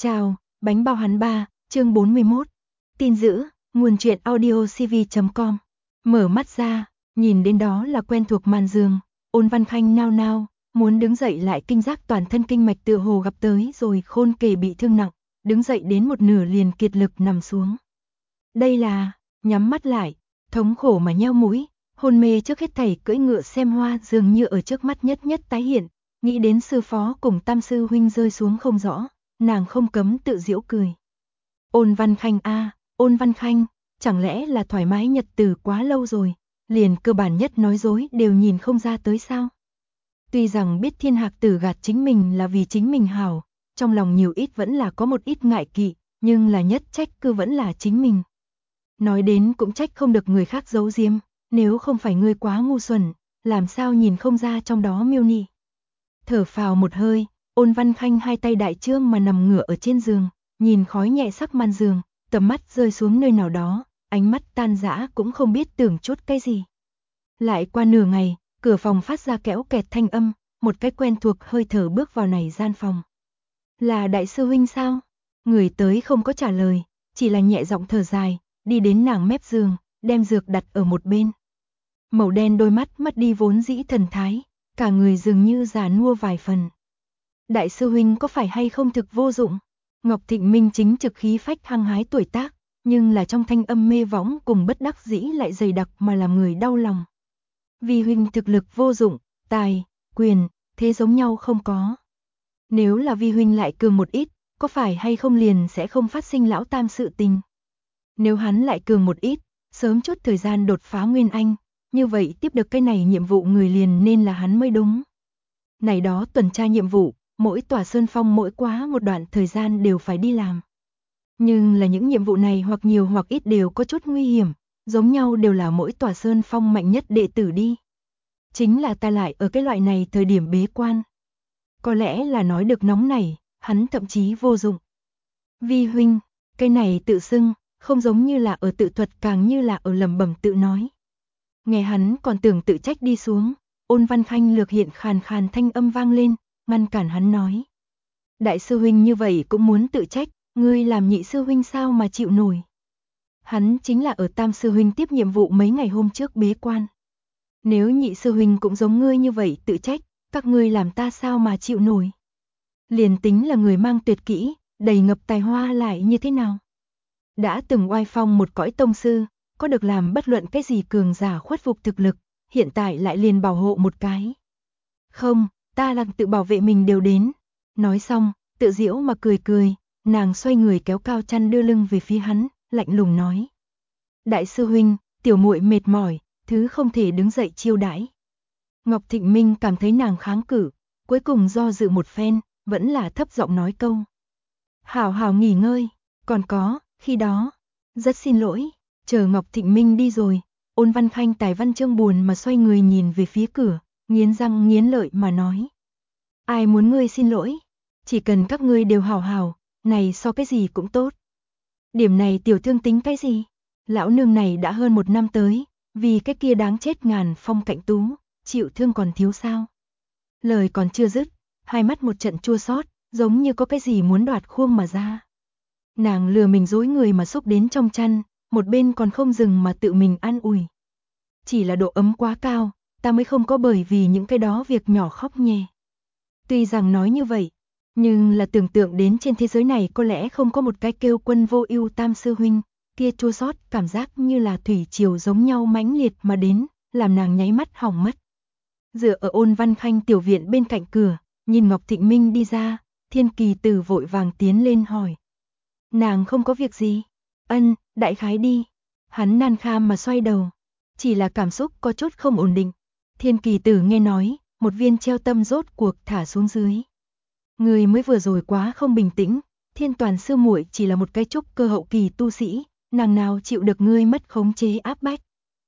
Chào, bánh bao hắn ba, chương 41. Tin dữ, nguồn truyện audio cv.com. Mở mắt ra, nhìn đến đó là quen thuộc màn giường, Ôn Văn Khanh nao nao, muốn đứng dậy lại kinh giác toàn thân kinh mạch tựa hồ gặp tới rồi khôn kể bị thương nặng, đứng dậy đến một nửa liền kiệt lực nằm xuống. Đây là, nhắm mắt lại, thống khổ mà nheo mũi, hôn mê trước hết thảy cưỡi ngựa xem hoa dường như ở trước mắt nhất nhất tái hiện, nghĩ đến sư phó cùng tam sư huynh rơi xuống không rõ. Nàng không cấm tự giễu cười. Ôn Văn Khanh a, Ôn Văn Khanh, chẳng lẽ là thoải mái nhật tử quá lâu rồi, liền cơ bản nhất nói dối đều nhìn không ra tới sao? Tuy rằng biết Thiên Hạc Tử gạt chính mình là vì chính mình hảo, trong lòng nhiều ít vẫn là có một ít ngại kỵ, nhưng là nhất trách cứ vẫn là chính mình. Nói đến cũng trách không được người khác giấu giếm, nếu không phải ngươi quá ngu xuẩn, làm sao nhìn không ra trong đó miêu nị. Thở phào một hơi, Ôn Văn Khanh hai tay đại trương mà nằm ngửa ở trên giường, nhìn khói nhẹ sắc màn giường, tầm mắt rơi xuống nơi nào đó, ánh mắt tan rã cũng không biết tưởng chút cái gì. Lại qua nửa ngày, cửa phòng phát ra kéo kẹt thanh âm, một cái quen thuộc hơi thở bước vào này gian phòng. Là đại sư huynh sao? Người tới không có trả lời, chỉ là nhẹ giọng thở dài, đi đến nàng mép giường, đem dược đặt ở một bên. Màu đen đôi mắt mất đi vốn dĩ thần thái, cả người dường như già nua vài phần. Đại sư huynh có phải hay không thực vô dụng? Ngọc Thịnh Minh chính trực khí phách hăng hái tuổi tác, nhưng là trong thanh âm mê võng cùng bất đắc dĩ lại dày đặc mà làm người đau lòng. Vì huynh thực lực vô dụng, tài, quyền, thế giống nhau không có. Nếu là vi huynh lại cường một ít, có phải hay không liền sẽ không phát sinh lão tam sự tình. Nếu hắn lại cường một ít, sớm chút thời gian đột phá Nguyên Anh, như vậy tiếp được cái này nhiệm vụ người liền nên là hắn mới đúng. Này đó tuần tra nhiệm vụ, mỗi tòa sơn phong mỗi quá một đoạn thời gian đều phải đi làm. Nhưng là những nhiệm vụ này hoặc nhiều hoặc ít đều có chút nguy hiểm, giống nhau đều là mỗi tòa sơn phong mạnh nhất đệ tử đi. Chính là ta lại ở cái loại này thời điểm bế quan. Có lẽ là nói được nóng này, hắn thậm chí vô dụng. Vi huynh, cái này tự xưng, không giống như là ở tự thuật càng như là ở lẩm bẩm tự nói. Nghe hắn còn tưởng tự trách đi xuống, Ôn Văn Khanh lược hiện khàn khàn thanh âm vang lên, ngăn cản hắn nói. Đại sư huynh như vậy cũng muốn tự trách, ngươi làm nhị sư huynh sao mà chịu nổi. Hắn chính là ở tam sư huynh tiếp nhiệm vụ mấy ngày hôm trước bế quan. Nếu nhị sư huynh cũng giống ngươi như vậy tự trách, các ngươi làm ta sao mà chịu nổi. Liền tính là người mang tuyệt kỹ, đầy ngập tài hoa lại như thế nào. Đã từng oai phong một cõi tông sư, có được làm bất luận cái gì cường giả khuất phục thực lực, hiện tại lại liền bảo hộ một cái. Không, ta là tự bảo vệ mình đều đến. Nói xong, tự giễu mà cười cười, nàng xoay người kéo cao chăn đưa lưng về phía hắn, lạnh lùng nói. Đại sư huynh, tiểu muội mệt mỏi, thứ không thể đứng dậy chiêu đãi. Ngọc Thịnh Minh cảm thấy nàng kháng cự, cuối cùng do dự một phen, vẫn là thấp giọng nói câu. Hảo hảo nghỉ ngơi, còn có, khi đó, rất xin lỗi, chờ Ngọc Thịnh Minh đi rồi, Ôn Văn Khanh tài văn chương buồn mà xoay người nhìn về phía cửa, nghiến răng nghiến lợi mà nói. Ai muốn ngươi xin lỗi, chỉ cần các ngươi đều hảo hảo, này so cái gì cũng tốt. Điểm này tiểu thương tính cái gì? Lão nương này đã hơn 1 năm tới, vì cái kia đáng chết Ngàn Phong Cạnh Tú, chịu thương còn thiếu sao? Lời còn chưa dứt, hai mắt một trận chua xót, giống như có cái gì muốn đoạt khuông mà ra. Nàng lừa mình dối người mà xúc đến trong chăn, một bên còn không dừng mà tự mình an ủi. Chỉ là độ ấm quá cao, ta mới không có bởi vì những cái đó việc nhỏ khóc nhè. Tuy rằng nói như vậy, nhưng là tưởng tượng đến trên thế giới này có lẽ không có một cái kêu Quân Vô Ưu tam sư huynh, kia chua xót cảm giác như là thủy triều giống nhau mãnh liệt mà đến, làm nàng nháy mắt hỏng mất. Dựa ở Ôn Văn Khanh tiểu viện bên cạnh cửa, nhìn Ngọc Thịnh Minh đi ra, Thiên Kỳ Tử vội vàng tiến lên hỏi. Nàng không có việc gì? Ân, đại khái đi. Hắn nan kham mà xoay đầu, chỉ là cảm xúc có chút không ổn định. Thiên Kỳ Tử nghe nói, một viên treo tâm rốt cuộc thả xuống dưới. Người mới vừa rồi quá không bình tĩnh, Thiên Toàn sư muội chỉ là một cái trúc cơ hậu kỳ tu sĩ, nàng nào chịu được ngươi mất khống chế áp bách.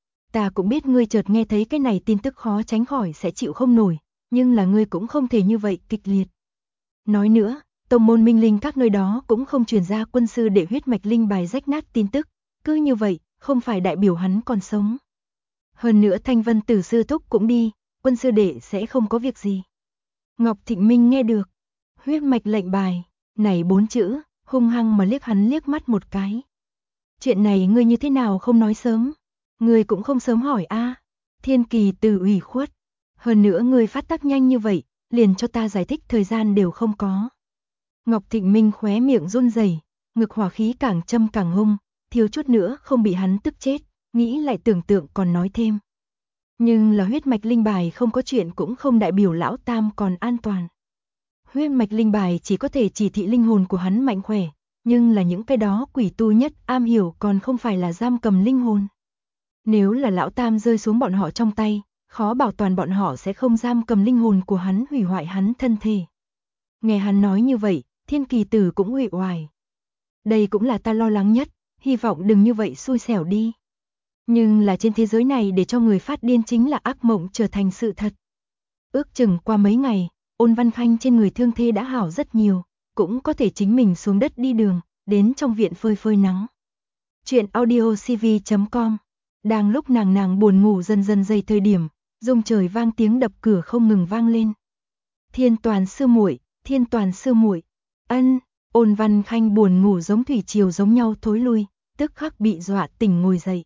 Ta cũng biết ngươi chợt nghe thấy cái này tin tức khó tránh khỏi sẽ chịu không nổi, nhưng là ngươi cũng không thể như vậy kịch liệt. Nói nữa, tông môn minh linh các nơi đó cũng không truyền ra quân sư đệ huyết mạch linh bài rách nát tin tức, cứ như vậy, không phải đại biểu hắn còn sống. Hơn nữa Thanh Vân Tử sư thúc cũng đi, quân sư đệ sẽ không có việc gì. Ngọc Thịnh Minh nghe được, huyết mạch lệnh bài, Này 4 chữ, hung hăng mà liếc hắn liếc mắt một cái. Chuyện này ngươi như thế nào không nói sớm? Ngươi cũng không sớm hỏi a. Thiên Kỳ Tử ủy khuất. Hơn nữa ngươi phát tác nhanh như vậy, liền cho ta giải thích thời gian đều không có. Ngọc Thịnh Minh khóe miệng run rẩy, ngực hỏa khí càng châm càng hung, thiếu chút nữa không bị hắn tức chết, nghĩ lại tưởng tượng còn nói thêm. Nhưng là huyết mạch linh bài không có chuyện cũng không đại biểu lão tam còn an toàn. Huyết mạch linh bài chỉ có thể chỉ thị linh hồn của hắn mạnh khỏe, nhưng là những cái đó quỷ tu nhất am hiểu còn không phải là giam cầm linh hồn. Nếu là lão tam rơi xuống bọn họ trong tay, khó bảo toàn bọn họ sẽ không giam cầm linh hồn của hắn hủy hoại hắn thân thể. Nghe hắn nói như vậy, Thiên Kỳ Tử cũng uể oải. Đây cũng là ta lo lắng nhất, hy vọng đừng như vậy xui xẻo đi. Nhưng là trên thế giới này để cho người phát điên chính là ác mộng trở thành sự thật. Ước chừng qua mấy ngày, Ôn Văn Khanh trên người thương thế đã hảo rất nhiều, cũng có thể chính mình xuống đất đi đường, đến trong viện phơi phơi nắng. Chuyện audiocv.com. Đang lúc nàng buồn ngủ dần dần dậy thời điểm, rung trời vang tiếng đập cửa không ngừng vang lên. Thiên Toàn sư muội, Thiên Toàn sư muội. Ân, Ôn Văn Khanh buồn ngủ giống thủy triều giống nhau thối lui, tức khắc bị dọa tỉnh ngồi dậy.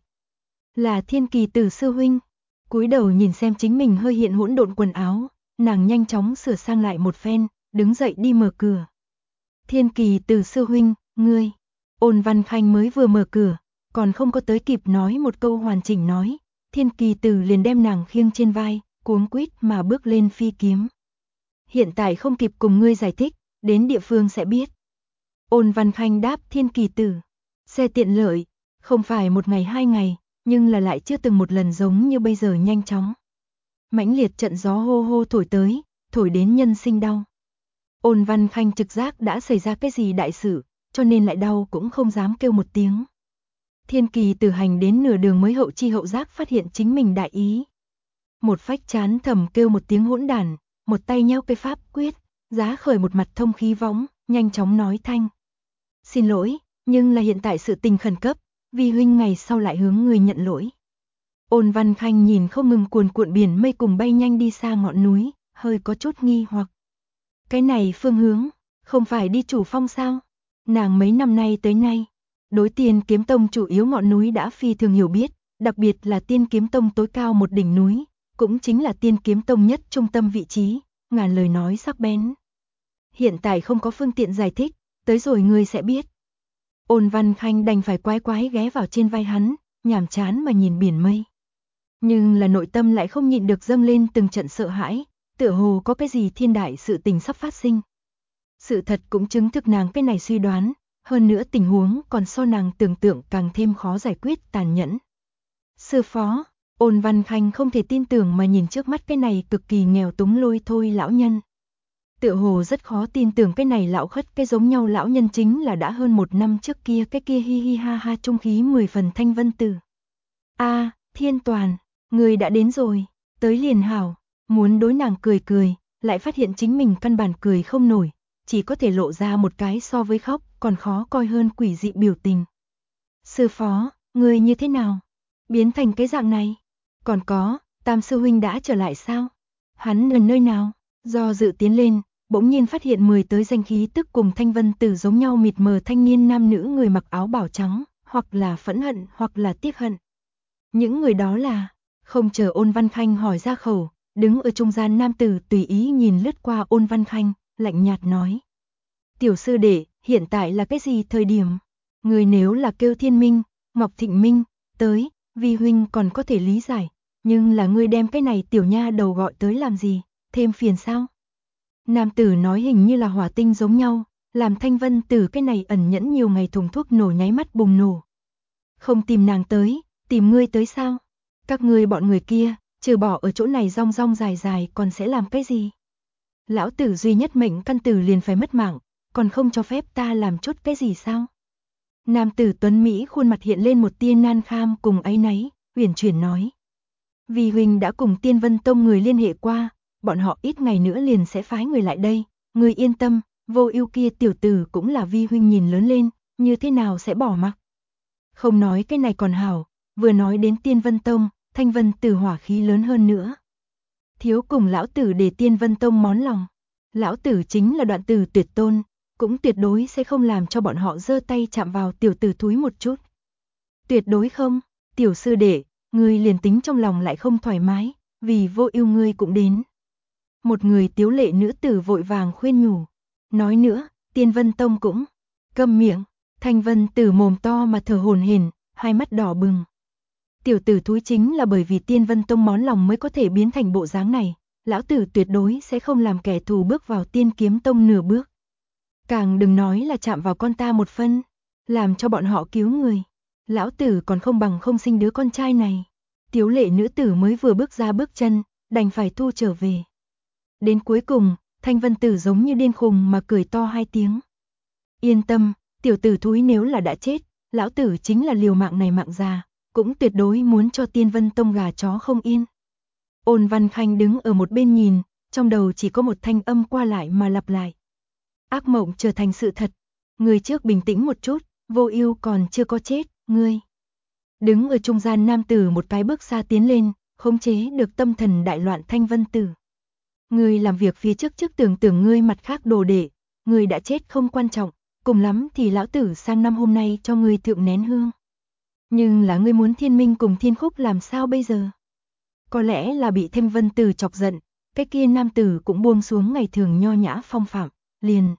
Là Thiên Kỳ Tử sư huynh. Cúi đầu nhìn xem chính mình hơi hiện hỗn độn quần áo, nàng nhanh chóng sửa sang lại một phen, đứng dậy đi mở cửa. Thiên Kỳ Tử sư huynh, ngươi. Ôn Văn Khanh mới vừa mở cửa, còn không có tới kịp nói một câu hoàn chỉnh nói, Thiên Kỳ Tử liền đem nàng khiêng trên vai, cuống quýt mà bước lên phi kiếm. Hiện tại không kịp cùng ngươi giải thích, đến địa phương sẽ biết. Ôn Văn Khanh đáp Thiên Kỳ Tử. Xe tiện lợi, không phải một ngày hai ngày, nhưng là lại chưa từng một lần giống như bây giờ nhanh chóng. Mãnh liệt trận gió hô hô thổi tới, thổi đến nhân sinh đau. Ôn Văn Khanh trực giác đã xảy ra cái gì đại sự, cho nên lại đau cũng không dám kêu một tiếng. Thiên Kỳ Tử hành đến nửa đường mới hậu chi hậu giác phát hiện chính mình đại ý. Một phách chán thầm kêu một tiếng hỗn đản, một tay nheo cây pháp quyết, giá khởi một mặt thông khí võng, nhanh chóng nói thanh. Xin lỗi, nhưng là hiện tại sự tình khẩn cấp, Vi huynh ngày sau lại hướng người nhận lỗi. Ôn Văn Khanh nhìn không ngừng cuồn cuộn biển mây cùng bay nhanh đi xa ngọn núi, hơi có chút nghi hoặc. Cái này phương hướng, không phải đi Chủ Phong sao? Nàng mấy năm nay tới nay, đối Tiên Kiếm Tông chủ yếu ngọn núi đã phi thường hiểu biết, đặc biệt là Tiên Kiếm Tông tối cao một đỉnh núi, cũng chính là Tiên Kiếm Tông nhất trung tâm vị trí, ngàn lời nói sắc bén. Hiện tại không có phương tiện giải thích, tới rồi ngươi sẽ biết. Ôn Văn Khanh đành phải quái quái ghé vào trên vai hắn, nhàm chán mà nhìn biển mây. Nhưng là nội tâm lại không nhịn được dâng lên từng trận sợ hãi, tựa hồ có cái gì thiên đại sự tình sắp phát sinh. Sự thật cũng chứng thực nàng cái này suy đoán, hơn nữa tình huống còn so nàng tưởng tượng càng thêm khó giải quyết tàn nhẫn. Sư phó, Ôn Văn Khanh không thể tin tưởng mà nhìn trước mắt cái này cực kỳ nghèo túng lôi thôi lão nhân. Tựa hồ rất khó tin tưởng cái này lão khất cái giống nhau lão nhân chính là đã hơn một năm trước kia cái kia hi hi ha ha trung khí 10 phần Thanh Vân Tử. A, Thiên Toàn, người đã đến rồi, tới liền hảo, muốn đối nàng cười cười, lại phát hiện chính mình căn bản cười không nổi, chỉ có thể lộ ra một cái so với khóc còn khó coi hơn quỷ dị biểu tình. Sư phó, người như thế nào? Biến thành cái dạng này? Còn có, Tam sư huynh đã trở lại sao? Hắn ở nơi nào? Do dự tiến lên, bỗng nhiên phát hiện 10 tới danh khí tức cùng Thanh Vân Tử giống nhau mịt mờ thanh niên nam nữ người mặc áo bảo trắng, hoặc là phẫn hận hoặc là tiếc hận. Những người đó là, không chờ Ôn Văn Khanh hỏi ra khẩu, đứng ở trung gian nam tử tùy ý nhìn lướt qua Ôn Văn Khanh, lạnh nhạt nói. Tiểu sư đệ, hiện tại là cái gì thời điểm? Người nếu là kêu Thiên Minh, Ngọc Thịnh Minh, tới, Vi huynh còn có thể lý giải, nhưng là ngươi đem cái này tiểu nha đầu gọi tới làm gì, thêm phiền sao? Nam tử nói hình như là hỏa tinh giống nhau, làm Thanh Vân Tử cái này ẩn nhẫn nhiều ngày thùng thuốc nổ nháy mắt bùng nổ. Không tìm nàng tới, tìm ngươi tới sao? Các ngươi bọn người kia, trừ bỏ ở chỗ này rong rong dài dài còn sẽ làm cái gì? Lão tử duy nhất mệnh căn tử liền phải mất mạng, còn không cho phép ta làm chút cái gì sao? Nam tử tuấn Mỹ khuôn mặt hiện lên một tia nan kham cùng áy náy, uyển chuyển nói. Vì huynh đã cùng Tiên Vân Tông người liên hệ qua, bọn họ ít ngày nữa liền sẽ phái người lại đây, người yên tâm, Vô Ưu kia tiểu tử cũng là Vi huynh nhìn lớn lên, như thế nào sẽ bỏ mặc. Không nói cái này còn hảo, vừa nói đến Tiên Vân Tông, Thanh Vân Tử hỏa khí lớn hơn nữa. Thiếu cùng lão tử để Tiên Vân Tông món lòng, lão tử chính là Đoạn Tử Tuyệt Tôn, cũng tuyệt đối sẽ không làm cho bọn họ giơ tay chạm vào tiểu tử thúi một chút. Tuyệt đối không, tiểu sư đệ, ngươi liền tính trong lòng lại không thoải mái, vì Vô Ưu ngươi cũng đến. Một người tiếu lệ nữ tử vội vàng khuyên nhủ. Nói nữa, Tiên Vân Tông cũng câm miệng. Thanh Vân Tử mồm to mà thở hổn hển, hai mắt đỏ bừng. Tiểu tử thúi chính là bởi vì Tiên Vân Tông món lòng mới có thể biến thành bộ dáng này, lão tử tuyệt đối sẽ không làm kẻ thù bước vào Tiên Kiếm Tông nửa bước. Càng đừng nói là chạm vào con ta một phân, làm cho bọn họ cứu người. Lão tử còn không bằng không sinh đứa con trai này. Tiếu lệ nữ tử mới vừa bước ra bước chân, đành phải thu trở về. Đến cuối cùng, Thanh Vân Tử giống như điên khùng mà cười to hai tiếng. Yên tâm, tiểu tử thúi nếu là đã chết, lão tử chính là liều mạng này mạng già, cũng tuyệt đối muốn cho Tiên Vân Tông gà chó không yên. Ôn Văn Khanh đứng ở một bên nhìn, trong đầu chỉ có một thanh âm qua lại mà lặp lại. Ác mộng trở thành sự thật, người trước bình tĩnh một chút, Vô Ưu còn chưa có chết, ngươi. Đứng ở trung gian nam tử một cái bước xa tiến lên, khống chế được tâm thần đại loạn Thanh Vân Tử. Ngươi làm việc phía trước tưởng ngươi mặt khác đồ đệ, ngươi đã chết không quan trọng, cùng lắm thì lão tử sang năm hôm nay cho ngươi thượng nén hương. Nhưng là ngươi muốn Thiên Minh cùng Thiên Khúc làm sao bây giờ? Có lẽ là bị Thanh Vân Tử chọc giận, cái kia nam tử cũng buông xuống ngày thường nho nhã phong phạm, liền.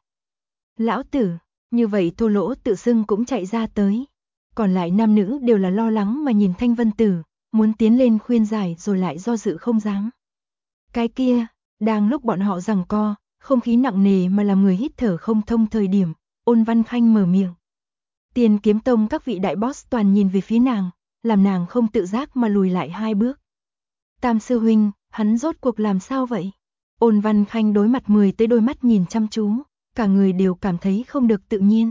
Lão tử, như vậy thô lỗ tự xưng cũng chạy ra tới. Còn lại nam nữ đều là lo lắng mà nhìn Thanh Vân Tử, muốn tiến lên khuyên giải rồi lại do dự không dám. Cái kia, đang lúc bọn họ giằng co, không khí nặng nề mà làm người hít thở không thông thời điểm, Ôn Văn Khanh mở miệng. Tiên Kiếm Tông các vị đại boss toàn nhìn về phía nàng, làm nàng không tự giác mà lùi lại hai bước. Tam sư huynh, hắn rốt cuộc làm sao vậy? Ôn Văn Khanh đối mặt 10 tới đôi mắt nhìn chăm chú, cả người đều cảm thấy không được tự nhiên.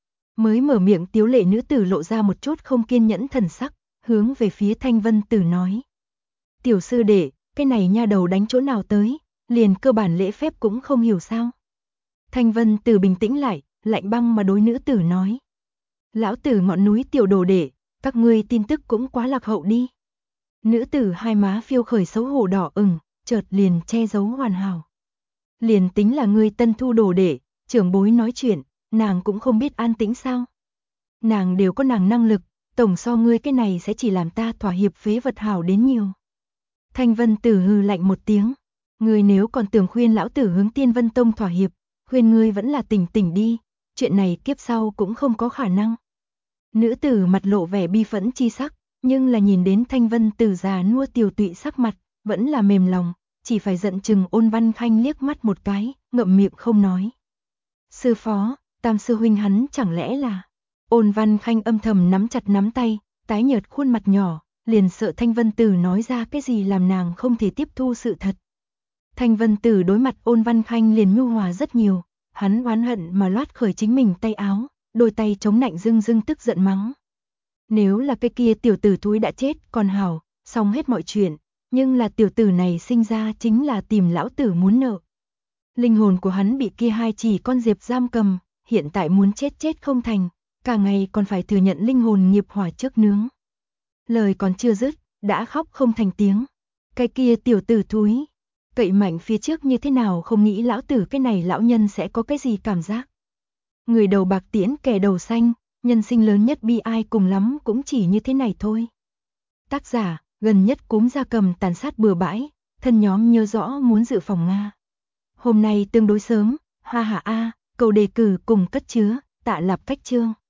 Mới mở miệng tiếu lệ nữ tử lộ ra một chút không kiên nhẫn thần sắc, hướng về phía Thanh Vân Tử nói. Tiểu sư đệ, cái này nha đầu đánh chỗ nào tới, liền cơ bản lễ phép cũng không hiểu sao. Thanh Vân Tử bình tĩnh lại, lạnh băng mà đối nữ tử nói. Lão tử ngọn núi tiểu đồ đệ, các ngươi tin tức cũng quá lạc hậu đi. Nữ tử hai má phiêu khởi xấu hổ đỏ ửng, chợt liền che giấu hoàn hảo. Liền tính là ngươi tân thu đồ đệ, trưởng bối nói chuyện, nàng cũng không biết an tĩnh sao. Nàng đều có nàng năng lực, tổng so ngươi cái này sẽ chỉ làm ta thỏa hiệp phế vật hảo đến nhiều. Thanh Vân Tử hừ lạnh một tiếng, ngươi nếu còn tưởng khuyên lão tử hướng Tiên Vân Tông thỏa hiệp, khuyên ngươi vẫn là tỉnh tỉnh đi, chuyện này kiếp sau cũng không có khả năng. Nữ tử mặt lộ vẻ bi phẫn chi sắc, nhưng là nhìn đến Thanh Vân Tử già nua tiều tụy sắc mặt, vẫn là mềm lòng, chỉ phải giận chừng Ôn Văn Khanh liếc mắt một cái, ngậm miệng không nói. Sư phó, Tam sư huynh hắn chẳng lẽ là... Ôn Văn Khanh âm thầm nắm chặt nắm tay, tái nhợt khuôn mặt nhỏ, liền sợ Thanh Vân Tử nói ra cái gì làm nàng không thể tiếp thu sự thật. Thanh Vân Tử đối mặt Ôn Văn Khanh liền nhu hòa rất nhiều, hắn oán hận mà loát khởi chính mình tay áo, đôi tay chống nạnh rưng rưng tức giận mắng. Nếu là cái kia tiểu tử thúi đã chết còn hảo, xong hết mọi chuyện, nhưng là tiểu tử này sinh ra chính là tìm lão tử muốn nợ. Linh hồn của hắn bị kia hai chỉ con diệp giam cầm, hiện tại muốn chết không thành, cả ngày còn phải thừa nhận linh hồn nghiệp hỏa trước nướng. Lời còn chưa dứt, đã khóc không thành tiếng. Cái kia tiểu tử thúi, cậy mạnh phía trước như thế nào không nghĩ lão tử cái này lão nhân sẽ có cái gì cảm giác. Người đầu bạc tiễn kẻ đầu xanh, nhân sinh lớn nhất bi ai cùng lắm cũng chỉ như thế này thôi. Tác giả, gần nhất cúm gia cầm tàn sát bừa bãi, thân nhóm nhớ rõ muốn dự phòng Nga. Hôm nay tương đối sớm, ha ha a, cầu đề cử cùng cất chứa, Tạ Lạp Cách Chương.